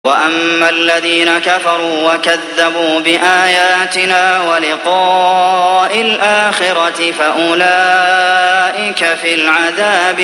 وَأَمَّا الَّذِينَ كَفَرُوا وَكَذَّبُوا بِآيَاتِنَا وَلِقَاءِ الْآخِرَةِ فَأُولَٰئِكَ فِي الْعَذَابِ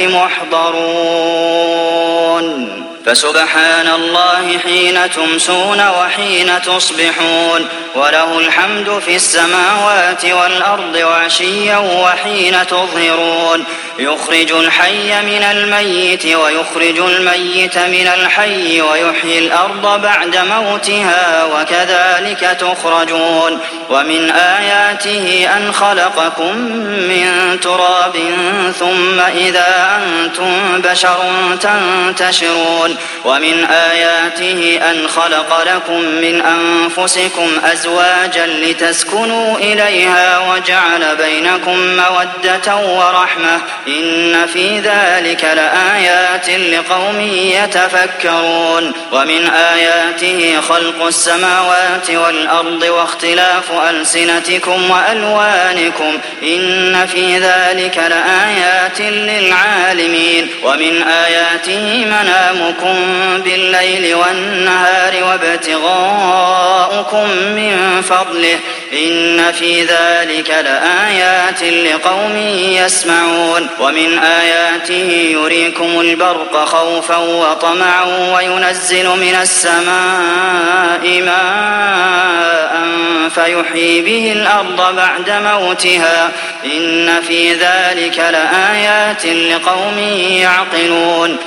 مُحْضَرُونَ فَسُبْحَانَ اللَّهِ حِينَ تُمْسُونَ وَحِينَ تُصْبِحُونَ وَلَهُ الْحَمْدُ فِي السَّمَاوَاتِ وَالْأَرْضِ وَعَشِيًّا وَحِينَ تُظْهِرُونَ يُخْرِجُ الْحَيَّ مِنَ الْمَيِّتِ وَيُخْرِجُ الْمَيِّتَ مِنَ الْحَيِّ وَيُحْيِي الْأَرْضَ بَعْدَ مَوْتِهَا وَكَذَٰلِكَ تُخْرَجُونَ وَمِنْ آيَاتِهِ أَنْ خَلَقَكُم مِّن تُرَابٍ ثُمَّ إِذَا أَنتُم بَشَرٌ تَنتَشِرُونَ وَمِنْ آيَاتِهِ أَنْ خَلَقَ لَكُم مِّنْ أَنفُسِكُمْ أَزْوَاجًا لِّتَسْكُنُوا إِلَيْهَا وَجَعَلَ بَيْنَكُم مَّوَدَّةً وَرَحْمَةً ۚ إِنَّ فِي ذَٰلِكَ لَآيَاتٍ لِّقَوْمٍ يَتَفَكَّرُونَ وَمِنْ آيَاتِهِ خَلْقُ السَّمَاوَاتِ وَالْأَرْضِ وَاخْتِلَافُ أَلْسِنَتِكُمْ وَأَلْوَانِكُمْ ۚ إِنَّ فِي ذَٰلِكَ لَآيَاتٍ لِّلْعَالِمِينَ وَمِنْ آيَاتِهِ مَنَامُكُم بِاللَّيْلِ وَالنَّهَارِ وَابْتِغَاؤُكُم مِّن فَضْلِهِ ۚ إِنَّ فِي ذَٰلِكَ لَآيَاتٍ لِّقَوْمٍ يَسْمَعُونَ وَمِنْ آيَاتِهِ يُرِيكُمُ الْبَرْقَ خَوْفًا وَطَمَعًا وَيُنَزِّلُ مِنَ السَّمَاءِ مَاءً فَيُحْيِي بِهِ الْأَرْضَ بَعْدَ مَوْتِهَا ۚ إِنَّ فِي ذَٰلِكَ لَآيَاتٍ لِّقَوْمٍ يَعْقِلُونَ